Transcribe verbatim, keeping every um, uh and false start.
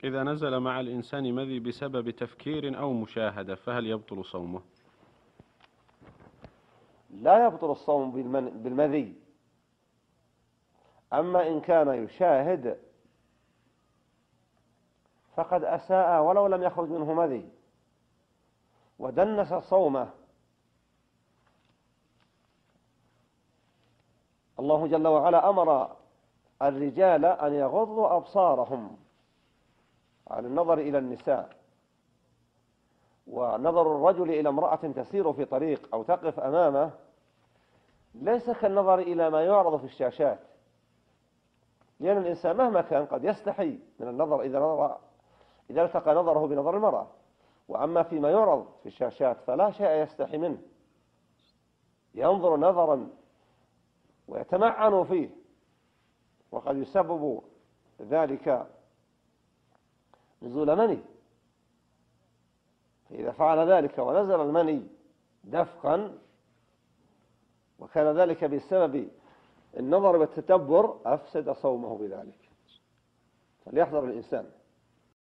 إذا نزل مع الإنسان مذي بسبب تفكير أو مشاهدة فهل يبطل صومه؟ لا يبطل الصوم بالمذي. أما إن كان يشاهد فقد أساء ولو لم يخرج منه مذي ودنس صومه. الله جل وعلا أمر الرجال أن يغضوا أبصارهم عن النظر إلى النساء، ونظر الرجل إلى امرأة تسير في طريق أو تقف أمامه ليس كالنظر إلى ما يعرض في الشاشات، لأن الإنسان مهما كان قد يستحي من النظر إذا نظر إذا التقى نظره بنظر المرأة، وأما فيما يعرض في الشاشات فلا شيء يستحي منه، ينظر نظرا ويتمعن فيه، وقد يسبب ذلك نزول مني. فإذا فعل ذلك ونزل المني دفقا وكان ذلك بسبب النظر والتتبر أفسد صومه بذلك، فليحذر الإنسان.